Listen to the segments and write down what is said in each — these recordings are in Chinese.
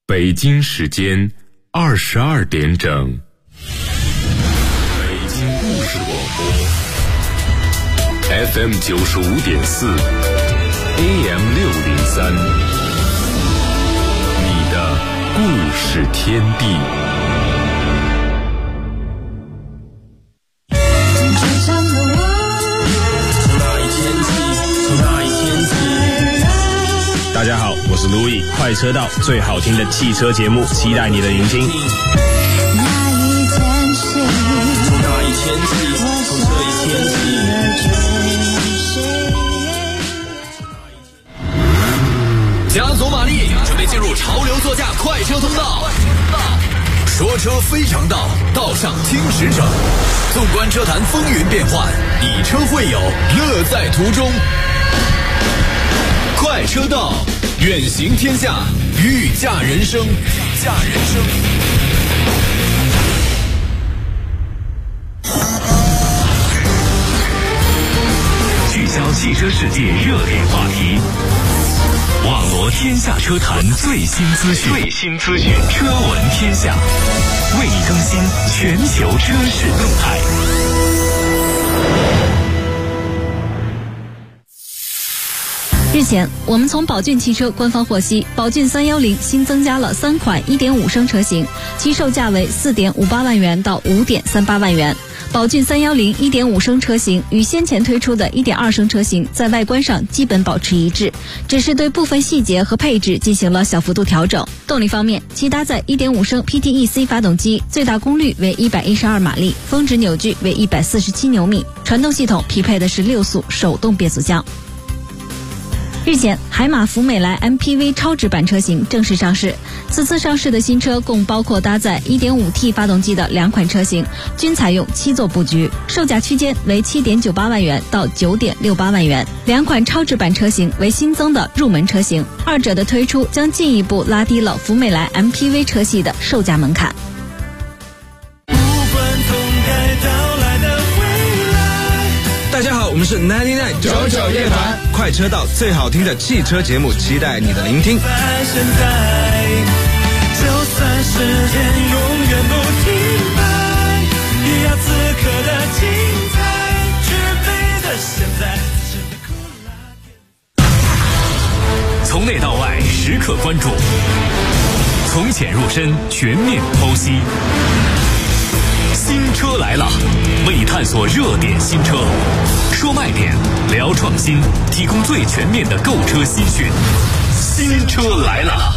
北京时间22点整，北京故事广播 FM 95.4 AM 603，你的故事天地。 大家好，我是路易，快车道最好听的汽车节目，期待你的聆听。从那一天起，从这一天起，加足马力，准备进入潮流座驾快车通道。说车非常道，道上听实诚。纵观车坛风云变幻，以车会友，乐在途中。快车道，远行天下，御驾人生，御驾人生。聚焦汽车世界热点话题，网罗天下车坛最新资讯，车闻天下，为你更新全球车市动态。 日前，我们从宝骏汽车官方获悉，宝骏310新增加了3款 1.5 升车型，其售价为 4.58 万元到 5.38 万元。宝骏310 1.5 升车型与先前推出的 1.2 升车型在外观上基本保持一致，只是对部分细节和配置进行了小幅度调整。动力方面，其搭载 1.5 升 PTEC 发动机，最大功率为112马力，峰值扭矩为147牛米，传动系统匹配的是6速手动变速箱。日前，海马福美来 MPV 超值版车型正式上市。此次上市的新车共包括搭载 1.5T 发动机的2款车型，均采用7座布局，售价区间为 7.98 万元到 9.68 万元。2款超值版车型为新增的入门车型，二者的推出将进一步拉低了福美来 MPV 车系的售价门槛。 大家好，我们是99夜团，快车道最好听的汽车节目，期待你的聆听。在现在，就算时间永远不停摆，也要此刻的精彩，绝对的现在。从内到外，时刻关注，从浅入深，全面剖析。新车来了，为你探索热点新车，说卖点，聊创新，提供最全面的购车资讯。新车来了。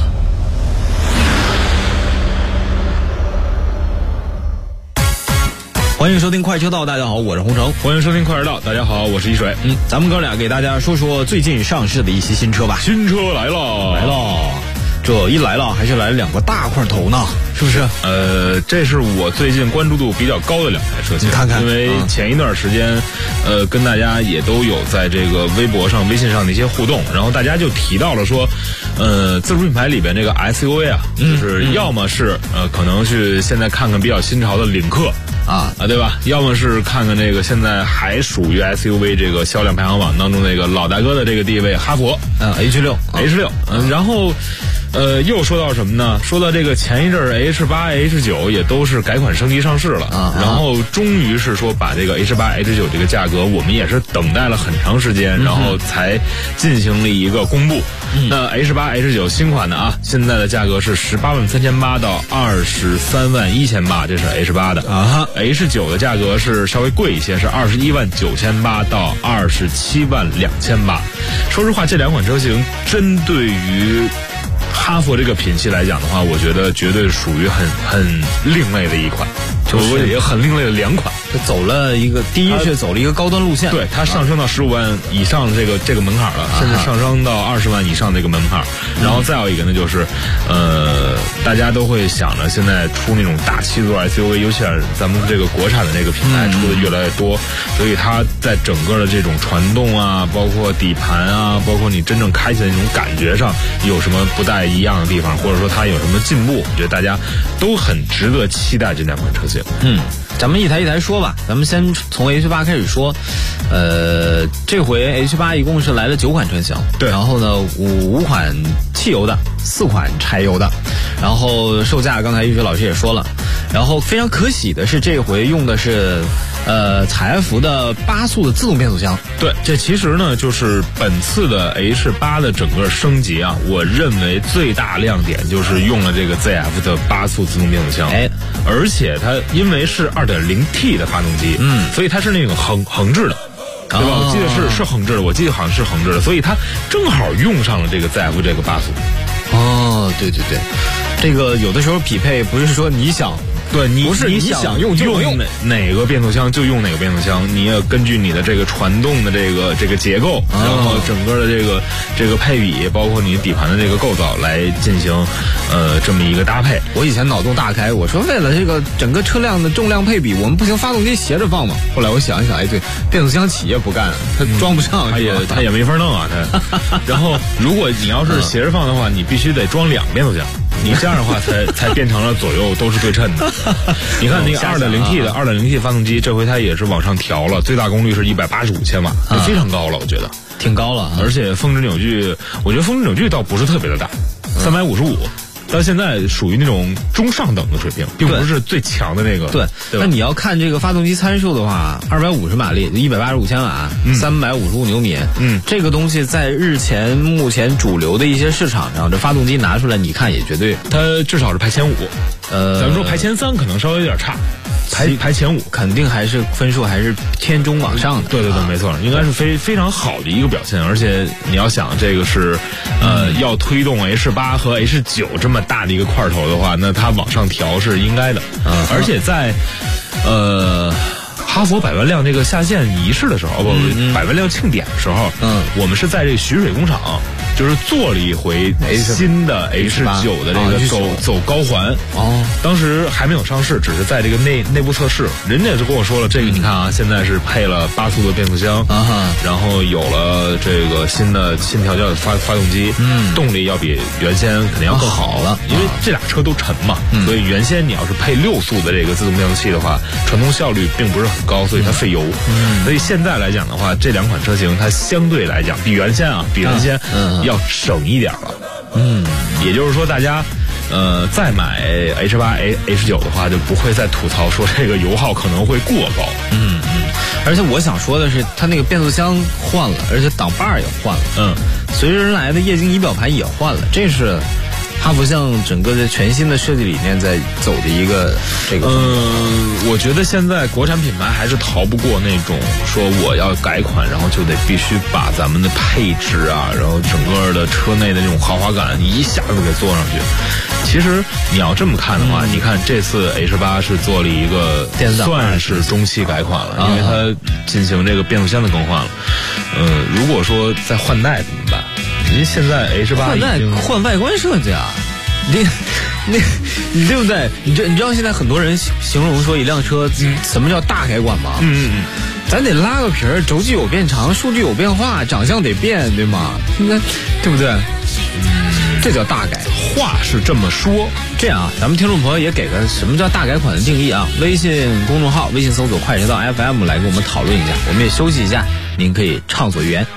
欢迎收听快车道，大家好，我是洪城。 欢迎收听快车道，大家好，我是一水。 咱们哥俩给大家说说最近上市的一些新车吧。 新车来了。 这一来了，还是来了2个大块头呢，是不是？ 这是我最近关注度比较高的2台车型。 你看看， 因为前一段时间，跟大家也都有在这个微博上、微信上的一些互动，然后大家就提到了说，自主品牌里边这个 SUV 啊，就是要么是可能是现在看看比较新潮的领克。对吧？要么是看看这个现在还属于 SUV 这个销量排行榜当中那个老大哥的这个地位，哈佛，H6，然后又说到什么呢？说到这个前一阵H8、H9 也都是改款升级上市了，然后终于是说把这个 H8、H9 这个价格，我们也是等待了很长时间，然后才进行了一个公布。那 H8、H9 新款的现在的价格是18.38万到23.18万，这是 H8 的H9 的价格是稍微贵一些，是21.98万到27.28万。说实话，这2款车型针对于哈佛这个品系来讲的话，我觉得绝对属于很另类的一款，就是也很另类的2款。 它走了一个，第一是走了一个高端路线， 对，它上升到15万以上的这个门槛了，甚至上升到20万以上的这个门槛。然后再有一个呢，就是大家都会想着现在出那种大7座 SUV， 尤其是咱们这个国产的这个品牌出的越来越多，所以它在整个的这种传动啊，包括底盘啊，包括你真正开起来那种感觉上有什么不太一样的地方，或者说它有什么进步，我觉得大家都很值得期待这2款车型。 咱们一台一台说吧，咱们先从 H8 开始说。这回 H8 一共是来了9款车型， 对， 然后呢5款汽油的，4款柴油的，然后售价刚才玉雪老师也说了，然后非常可喜的是这回用的是采埃孚的8速的自动变速箱。 对，这其实呢就是本次的 H8 的整个升级啊，我认为最大亮点就是用了这个 ZF 的8速自动变速箱，而且它因为是 2.0T 的发动机，所以它是那种横置的。对吧？我记得是横置的，我记得好像是横置的，所以它正好用上了这个 ZF 这个8速。 哦，对对对，这个有的时候匹配不是说你想。 对， 不是你想用就用哪个变速箱就用哪个变速箱，你也根据你的这个传动的这个结构，然后整个的这个配比，包括你底盘的这个构造来进行这么一个搭配。 我以前脑洞大开，我说为了这个整个车辆的重量配比，我们不行发动机斜着放嘛。后来我想一想，哎，对，变速箱企业不干，它装不上， 它也没法弄啊，它。然后如果你要是斜着放的话，你必须得装2个变速箱。你这样的话才变成了左右都是对称的。你看那个 2.0T 发动机，这回它也是往上调了，最大功率是185千瓦，非常高了，我觉得挺高了。 而且峰值扭矩，我觉得峰值扭矩倒不是特别的大，355。到现在属于那种中上等的水平，并不是最强的那个。 对，那你要看这个发动机参数的话，250马力，185千瓦，355牛米。这个东西在目前主流的一些市场上，这发动机拿出来，你看也绝对， 它至少是排前5。咱们说排前3可能稍微有点差。排前5 肯定还是分数还是偏中往上的。 对对对，没错，应该是非常好的一个表现。而且你要想这个是要推动 H8 和 H9 这么大的一个块头的话，那它往上调是应该的。而且在哈佛百万辆这个下线仪式的时候，百万辆庆典的时候，我们是在这个徐水工厂，就是做了一回新的 H9 的这个走高环。当时还没有上市，只是在这个内部测试。人家就跟我说了，这个你看啊，现在是配了8速的变速箱，然后有了这个新调教的发动机，动力要比原先肯定要更好了，因为这俩车都沉嘛，所以原先你要是配6速的这个自动变速器的话，传动效率并不是很高，所以它费油。所以现在来讲的话，这2款车型它相对来讲比原先要省一点了。也就是说大家再买 H8 H9 的话，就不会再吐槽说这个油耗可能会过高。 而且我想说的是，它那个变速箱换了，而且挡把也换了。随之而来的液晶仪表盘也换了，这是哈弗向整个的全新的设计理念在走的一个这个。 我觉得现在国产品牌还是逃不过那种说我要改款，然后就得必须把咱们的配置啊，然后整个的车内的那种豪华感一下子给做上去。其实你要这么看的话，你看这次 H8 是做了一个算是中期改款了，因为它进行这个变速箱的更换了。如果说再换代怎么办？因为现在 H8 已经换外观设计啊，你对不对？你知道现在很多人形容说一辆车什么叫大改款吗？咱得拉个皮儿，轴距有变长，数据有变化，长相得变，对吗？对不对？这叫大改。 话是这么说， 这样啊，咱们听众朋友也给个什么叫大改款的定义啊？微信公众号，微信搜索快车道 FM 来跟我们讨论一下。我们也休息一下，您可以畅所欲言。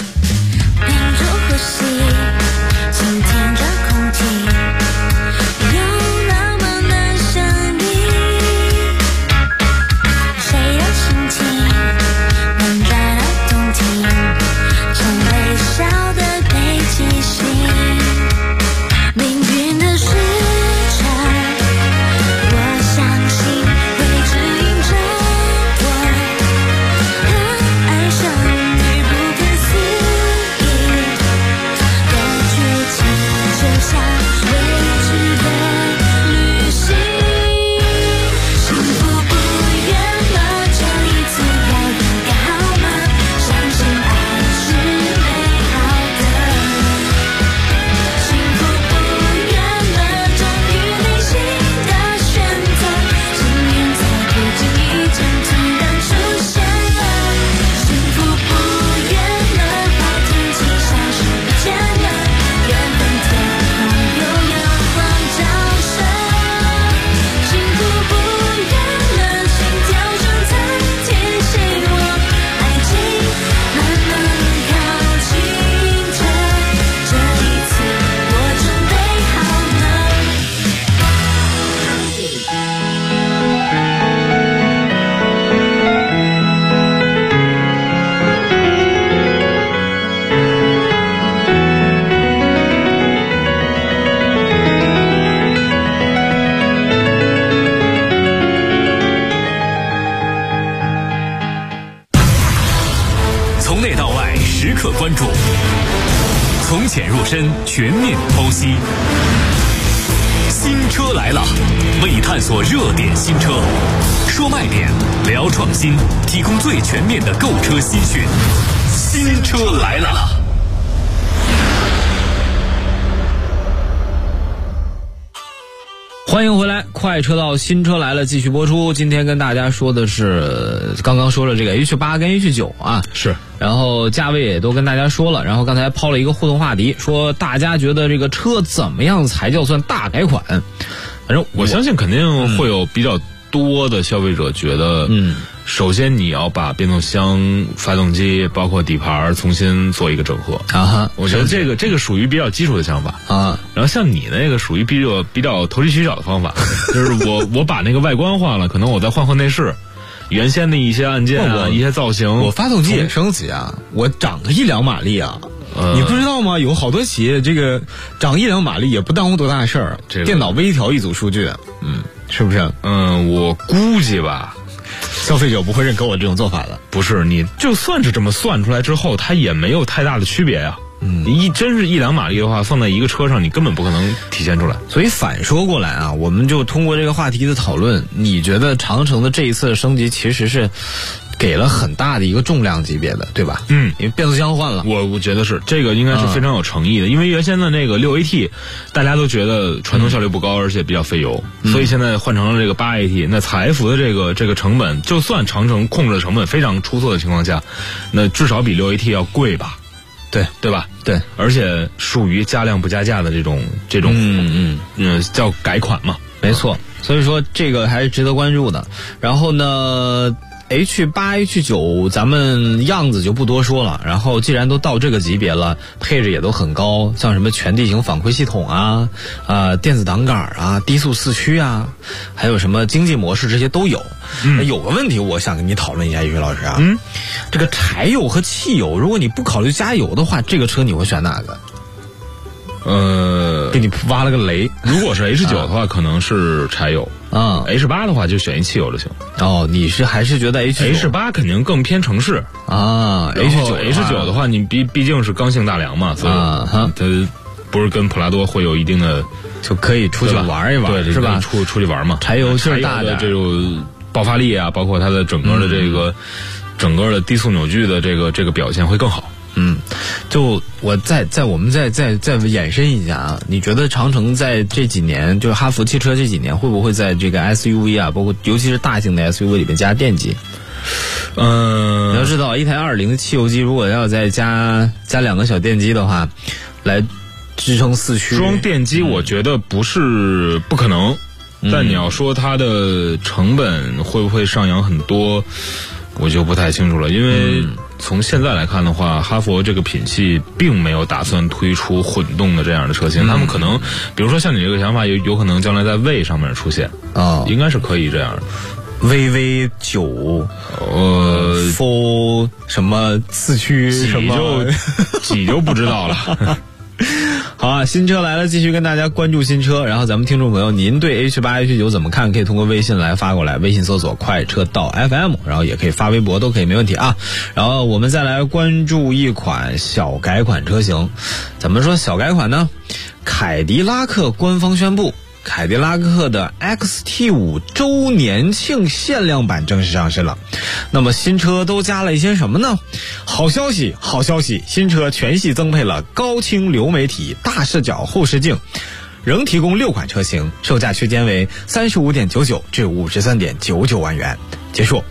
爱上你不可思议的剧情。 时刻关注，从浅入深，全面剖析。新车来了，为探索热点新车，说卖点，聊创新，提供最全面的购车资讯。新车来了。 欢迎回来，快车道新车来了继续播出。今天跟大家说的是，刚刚说了这个 H8 跟 H9 啊， 是， 然后价位也都跟大家说了，然后刚才抛了一个互动话题，说大家觉得这个车怎么样才叫算大改款？ 反正我相信肯定会有比较多的消费者觉得，首先你要把变速箱、发动机包括底盘重新做一个整合啊哈， 我觉得这个属于比较基础的想法啊。 然后像你那个属于比较投机取巧的方法，就是我把那个外观换了，可能我再换内饰，原先的一些按键啊、一些造型， 我发动机也升级啊，我涨个1-2马力啊。你不知道吗？有好多企业这个涨1-2马力也不耽误多大事儿，电脑微调一组数据，是不是？ 我估计吧。 消费者不会认可我这种做法的。 不是，你就算是这么算出来之后，它也没有太大的区别呀。真是1-2马力的话，放在一个车上，你根本不可能体现出来。 所以反说过来啊，我们就通过这个话题的讨论，你觉得长城的这一次的升级其实是给了很大的一个重量级别的，对吧？因为变速箱换了， 我觉得是这个应该是非常有诚意的，因为原先的那个6AT，大家都觉得传动效率不高，而且比较费油，所以现在换成了这个8AT，那采孚的这个成本，就算长城控制的成本非常出色的情况下，那至少比6AT 要贵吧？对吧？ 对， 而且属于加量不加价的这种叫改款嘛， 没错。所以说这个还是值得关注的。然后呢，H8、H9 咱们样子就不多说了，然后既然都到这个级别了，配置也都很高，像什么全地形反馈系统啊、电子挡杆啊、低速四驱啊，还有什么经济模式，这些都有。有个问题我想跟你讨论一下，于老师啊，这个柴油和汽油，如果你不考虑加油的话，这个车你会选哪个？给你挖了个雷。 如果是 H9 的话，可能是柴油，H8 的话就选一汽油就行。 你还是觉得 H8 肯定更偏城市啊 ？H9 的话，你毕竟是刚性大梁嘛，所以它不是跟普拉多会有一定的， 就可以出去玩一玩， 对， 是吧？ 出去玩嘛。 柴油劲儿大的这种爆发力啊，包括它的整个的这个整个的低速扭矩的这个表现会更好。 就我我们再延伸一下啊，你觉得长城在这几年，就是哈弗汽车这几年，会不会在这个 SUV 啊，包括尤其是大型的 SUV 里面加电机？你要知道，一台2.0的汽油机如果要再加2个小电机的话，来支撑四驱。 装电机我觉得不是不可能，但你要说它的成本会不会上扬很多，我就不太清楚了，因为从现在来看的话，哈弗这个品系并没有打算推出混动的这样的车型，他们可能比如说像你这个想法有可能将来在魏上面出现应该是可以这样的。 VV9 什么四驱什么几就不知道了。 好啊，新车来了，继续跟大家关注新车。然后咱们听众朋友，您对 H8、H9 怎么看？可以通过微信来发过来，微信搜索快车道 FM， 然后也可以发微博，都可以，没问题啊。然后我们再来关注一款小改款车型。怎么说小改款呢？凯迪拉克官方宣布，凯迪拉克的 XT5 周年庆限量版正式上市了。那么新车都加了一些什么呢？好消息，新车全系增配了高清流媒体大视角后视镜，仍提供6款车型，售价区间为35.99至53.99万元。结束。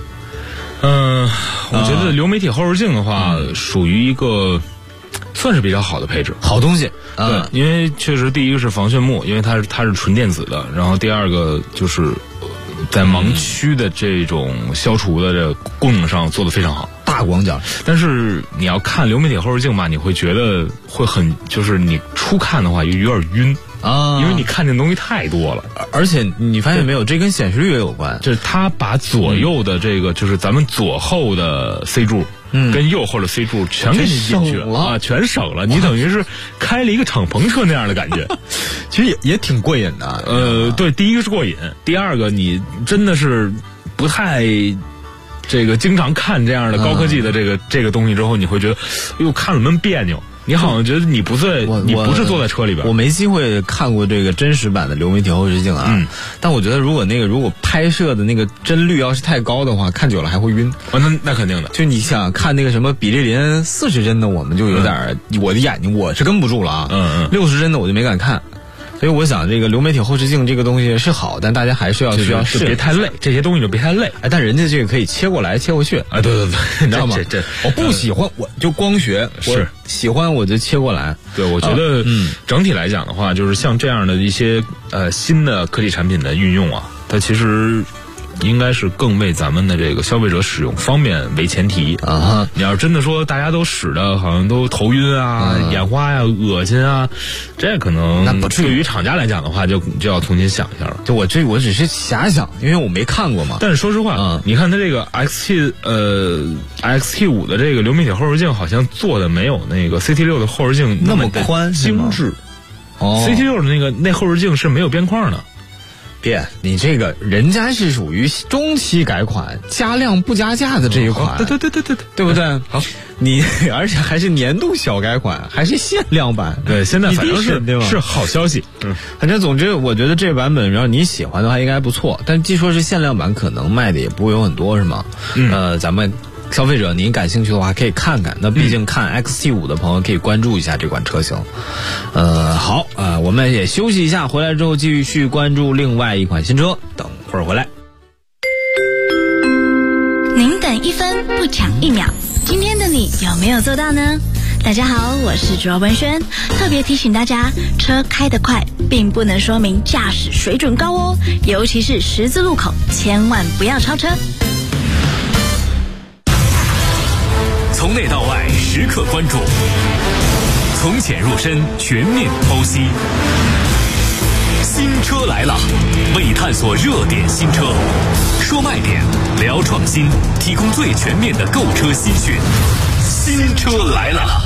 我觉得流媒体后视镜的话，属于一个算是比较好的配置， 好东西。 对，因为确实第一个是防眩目，因为它是纯电子的，然后第二个就是在盲区的这种消除的这个功能上做得非常好， 大广角。 但是你要看流媒体后视镜吧，你会觉得会就是你初看的话有点晕因为你看见东西太多了， 而且你发现没有，这跟显示率也有关， 就是它把左右的这个就是咱们左后的 C 柱跟右后的 C 柱全给你进去了啊，全省了，你等于是开了一个敞篷车那样的感觉。 其实也挺过瘾的。 对，第一个是过瘾，第二个你真的是不太这个经常看这样的高科技的这个东西之后，你会觉得，哟，看了闷别扭。你好像觉得你不是坐在车里边。 我没机会看过这个真实版的流媒体后视镜啊，但我觉得如果拍摄的那个帧率要是太高的话，看久了还会晕。 那肯定的。 就你想看那个什么比利林40帧的，我们就有点，我的眼睛我是跟不住了啊。60帧的我就没敢看。所以我想，这个流媒体后视镜这个东西是好，但大家还是需要别太累，这些东西就别太累。 但人家这个可以切过来切过去啊，对， 你知道吗？我不喜欢我就光学， 是喜欢我就切过来。 对，我觉得整体来讲的话，就是像这样的一些新的科技产品的运用啊，它其实应该是更为咱们的这个消费者使用方便为前提啊。你要是真的说大家都使的好像都头晕啊、眼花呀、恶心啊，这可能那不至于厂家来讲的话，就要重新想一下了。 就我只是遐想，因为我没看过嘛。 但是说实话，你看它这个 XT5 的这个流媒体后视镜，好像做的没有那个 CT6 的后视镜那么宽精致。CT6 的那后视镜是没有边框的。 别，你这个人家是属于中期改款，加量不加价的这一款， 对， 对不对？ 好， 你而且还是年度小改款，还是限量版。 对，现在反正是好消息。 反正总之，我觉得这版本要你喜欢的话，应该不错。但据说是限量版，可能卖的也不会有很多，是吗？咱们消费者您感兴趣的话可以看看，那毕竟看 XT5 的朋友可以关注一下这款车型。好，我们也休息一下，回来之后继续关注另外一款新车，等会儿回来。 您等1分不抢1秒，今天的你有没有做到呢？大家好，我是卓文萱，特别提醒大家，车开得快并不能说明驾驶水准高哦，尤其是十字路口，千万不要超车。 从内到外时刻关注，从浅入深全面剖析。新车来了，为探索热点新车，说卖点，聊创新，提供最全面的购车新讯。新车来了。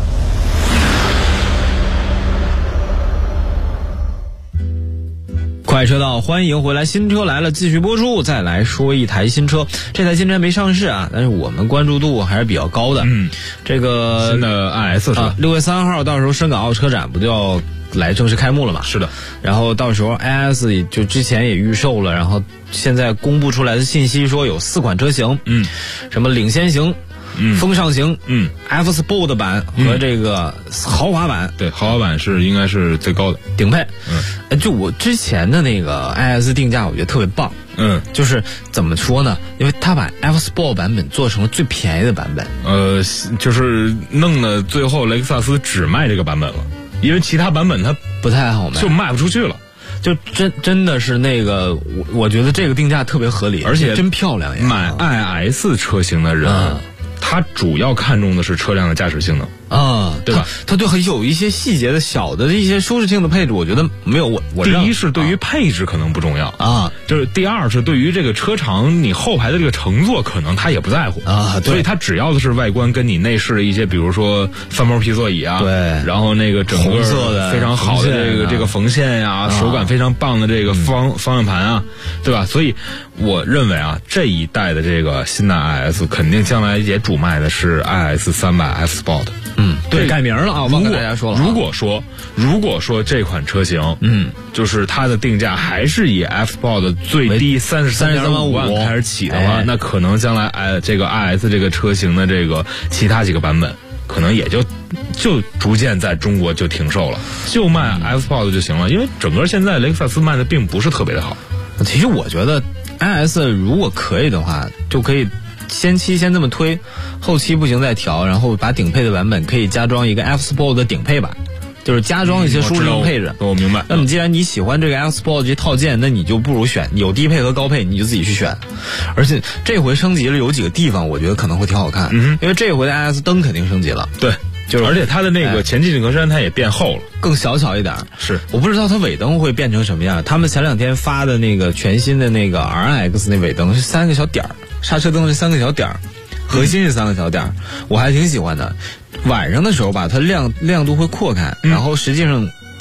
快车道，欢迎回来！新车来了，继续播出。再来说一台新车，这台新车没上市啊，但是我们关注度还是比较高的。这个新的 IS 是吧 ？6月3号到时候深港澳车展不就要来正式开幕了嘛？ 是的。 然后到时候 IS 也就之前也预售了，然后现在公布出来的信息说有4款车型，什么领先型。风尚型，F Sport 版和这个豪华版， 对，豪华版应该是最高的顶配。就我之前的那个 IS 定价，我觉得特别棒。就是怎么说呢？因为他把 F Sport 版本做成了最便宜的版本。 就是弄得最后雷克萨斯只卖这个版本了，因为其他版本它不太好卖， 就卖不出去了。 就真的是那个，我觉得这个定价特别合理， 而且真漂亮呀。 买 IS 车型的人。它主要看重的是车辆的驾驶性能啊， 对吧？ 它对有一些细节的小的一些舒适性的配置，我觉得没有我第一是对于配置可能不重要啊， 就是第二是对于这个车长你后排的这个乘坐可能他也不在乎啊， 所以它只要的是外观跟你内饰的一些，比如说翻毛皮座椅啊， 对， 然后那个整个红色的非常好的这个缝线呀，手感非常棒的这个方向盘啊，对吧？所以我认为啊，这一代的这个新的 IS 肯定将来也主卖的是 IS 300 F Sport。 对，改名了啊！我跟大家说了， 如果说这款车型，就是它的定价还是以 F Sport 最低33.5万开始起的话，那可能将来这个 IS 这个车型的这个其他几个版本，可能也就逐渐在中国就停售了，就卖 F Sport 就行了，因为整个现在雷克萨斯卖的并不是特别的好。 其实我觉得 IS 如果可以的话，就可以。先这么推，后期不行再调，然后把顶配的版本可以加装一个 F Sport 的顶配版，就是加装一些舒适性配置。 我明白。 那么既然你喜欢这个 F Sport 这套件，那你就不如选有低配和高配，你就自己去选。而且这回升级了有几个地方，我觉得可能会挺好看。因为这回的 IS 灯肯定升级了。 对。就是而且它的那个前进气格栅它也变厚了， 更小巧一点。 是， 我不知道它尾灯会变成什么样。他们前2天发的那个全新的那个 RX 那尾灯是3个小点儿，刹车灯是3个小点儿，核心是3个小点儿，我还挺喜欢的。晚上的时候吧，它亮度会扩开，然后实际上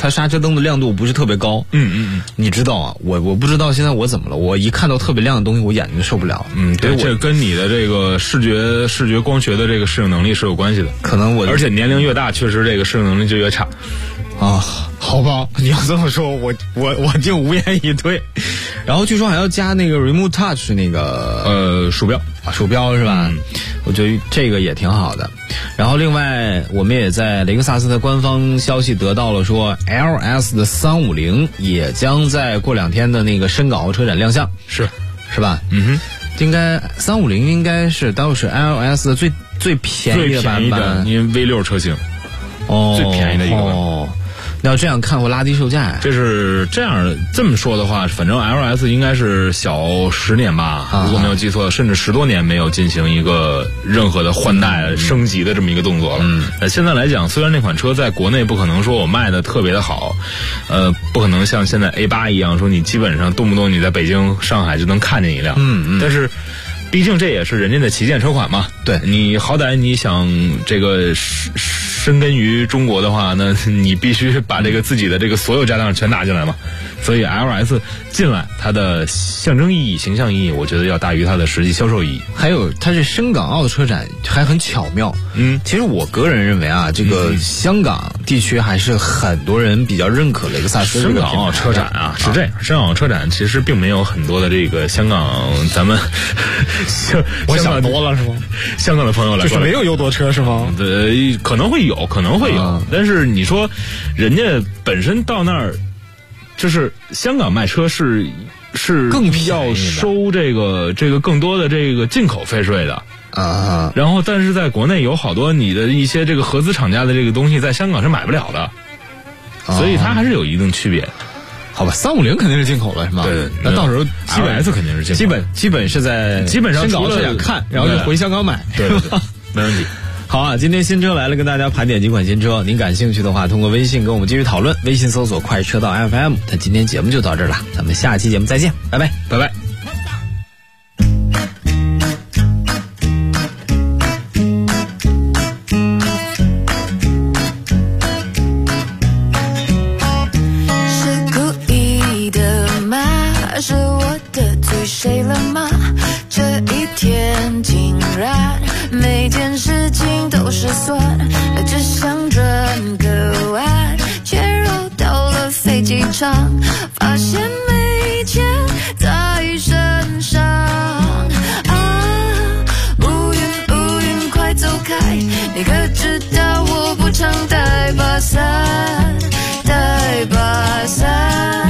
它刹车灯的亮度不是特别高。你知道啊，我不知道现在我怎么了，我一看到特别亮的东西，我眼睛就受不了。 对，这跟你的这个视觉光学的这个适应能力是有关系的。 可能而且年龄越大，确实这个适应能力就越差。 好吧，你要这么说，我就无言以对。然后据说还要加那个 Remote Touch 那个鼠标是吧？我觉得这个也挺好的。然后另外我们也在雷克萨斯的官方消息得到了说 LS 的350也将在过2天的那个深港澳车展亮相，是吧？应该350应该是都是 LS 的最便宜的版本， 因为 V6 车型最便宜的一个版本。 要这样看会拉低售价呀？ 这是这么说的话，反正 LS 应该是小10年吧，如果没有记错，甚至10多年没有进行一个任何的换代升级的这么一个动作了。现在来讲，虽然这款车在国内不可能说我卖的特别的好，不可能像现在 A8 一样说你基本上动不动你在北京、上海就能看见一辆，但是毕竟这也是人家的旗舰车款嘛。对，你好歹你想这个深根于中国的话，那你必须把这个自己的这个所有家当全拿进来嘛。所以 LS 进来，它的象征意义、形象意义，我觉得要大于它的实际销售意义。 还有，它这深港澳的车展还很巧妙。其实我个人认为啊，这个香港地区还是很多人比较认可雷克萨斯。 深港澳车展啊，是这样。深港澳车展其实并没有很多的这个香港咱们我想多了是吗？ 香港的朋友来说， 就是没有优多车是吗？ 可能会有，但是你说人家本身到那儿。就是香港卖车是更要收这个更多的这个进口费税的啊，然后但是在国内有好多你的一些这个合资厂家的这个东西在香港是买不了的，所以它还是有一定区别。 好吧，350肯定是进口了是吗？ 对， 那到时候 LS 肯定是进口， 基本是在深港车展看，然后就回香港买， 对，没问题。 好啊，今天新车来了，跟大家盘点几款新车。您感兴趣的话，通过微信跟我们继续讨论。微信搜索快车道 FM。那今天节目就到这儿了，咱们下期节目再见，拜拜， 拜拜。 是故意的吗？是我得罪谁了吗？这一天竟然每件事情都失算，只想转个弯，却绕到了飞机场，发现没钱在身上。乌云快走开，你可知道我不常带把伞，带把伞。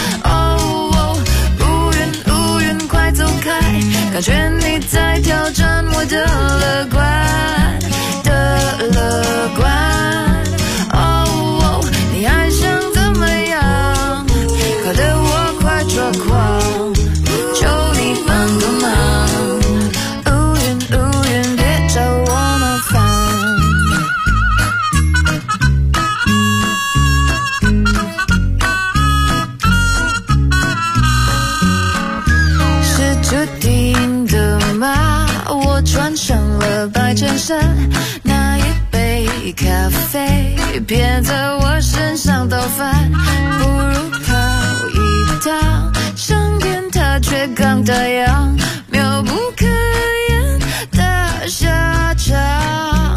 乌云快走开，感觉你在挑战我的乐观的乐观。你还想怎么样？搞得我快抓狂，求你帮个忙。乌云别找我麻烦。是注定的吗？我穿上了白衬衫，那一杯咖啡别在我身上倒翻，不如跑一趟，上天它却刚打烊，妙不可言的下场。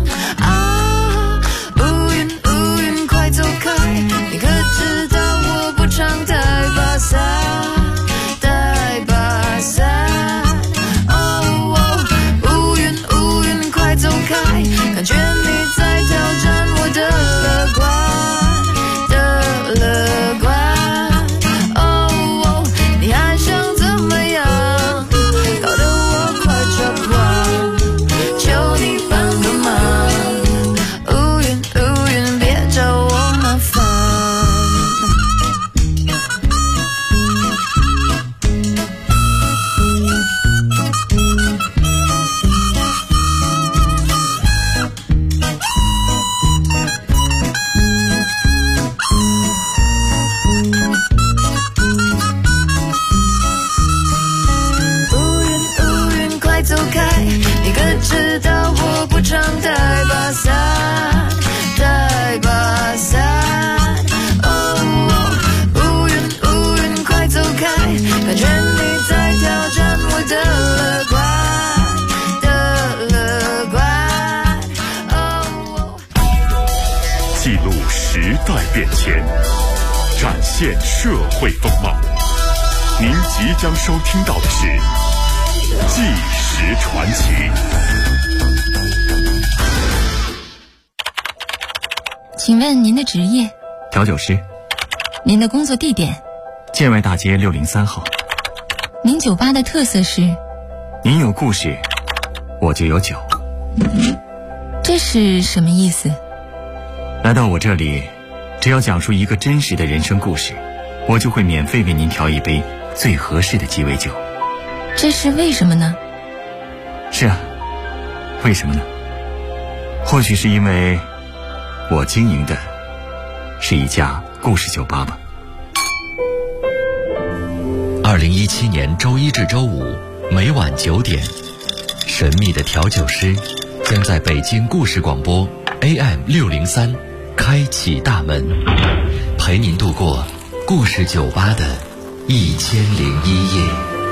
乌云快走开，你可知道我不常带把伞，带把伞。乌云快走开，感觉你在挑战我的乐观的乐观。你还想怎么样？ 记录时代变迁，展现社会风貌。您即将收听到的是《纪实传奇》。 请问您的职业？ 调酒师。 您的工作地点？ 建外大街603号。 您酒吧的特色是？ 您有故事，我就有酒。 这是什么意思？ 来到我这里，只要讲述一个真实的人生故事，我就会免费为您调一杯最合适的鸡尾酒。 这是为什么呢？ 是啊，为什么呢？或许是因为我经营的是一家故事酒吧吧。 2017年周一至周五每晚9点，神秘的调酒师将在北京故事广播 AM603开启大门，陪您度过故事酒吧的1001夜。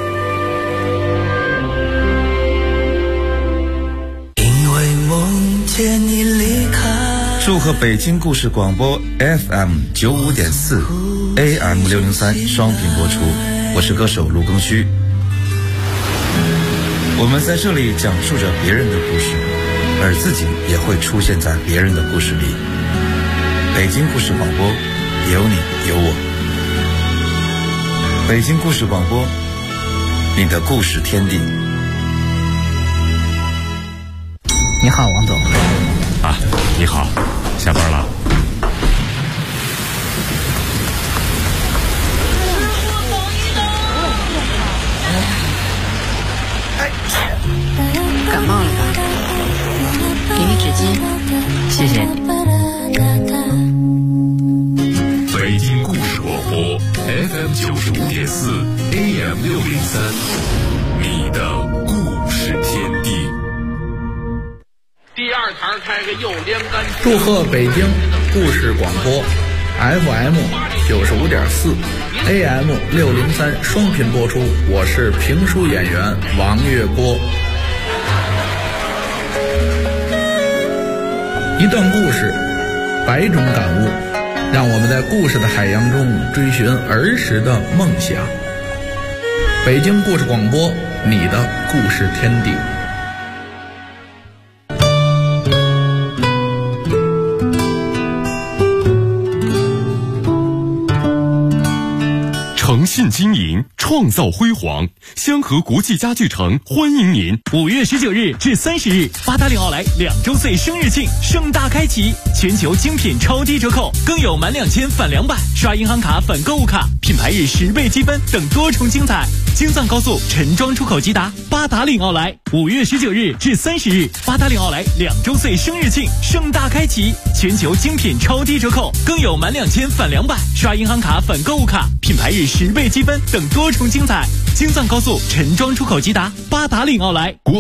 因为梦见你离开。祝贺北京故事广播 FM95.4 AM603双频播出，我是歌手卢庚戌。我们在这里讲述着别人的故事，而自己也会出现在别人的故事里。北京故事广播，有你有我。北京故事广播，你的故事天地。 你好，王总。 啊，你好，下班了。 感冒了吧？给你纸巾，谢谢你。 北京故事广播 FM95.4 AM603，你的故事天地。 第二堂开个右连杆。 祝贺北京故事广播 FM95.4 AM603双频播出，我是评书演员王月波。一段故事，100种感悟，让我们在故事的海洋中追寻儿时的梦想。北京故事广播，你的故事天地。 诚信经营，创造辉煌。香河国际家具城欢迎您。 5月19日至30日，八达岭奥莱2周岁生日庆盛大开启，全球精品超低折扣，更有满2000返200，刷银行卡返购物卡，品牌日10倍积分等多重精彩。京藏高速陈庄出口吉达，八达岭奥莱5月19日至30日，八达岭奥莱2周岁生日庆盛大开启，全球精品超低折扣，更有满2000返200，刷银行卡返购物卡，品牌日10倍积分等多重精彩。京藏高速陈庄出口吉达，八达岭奥莱。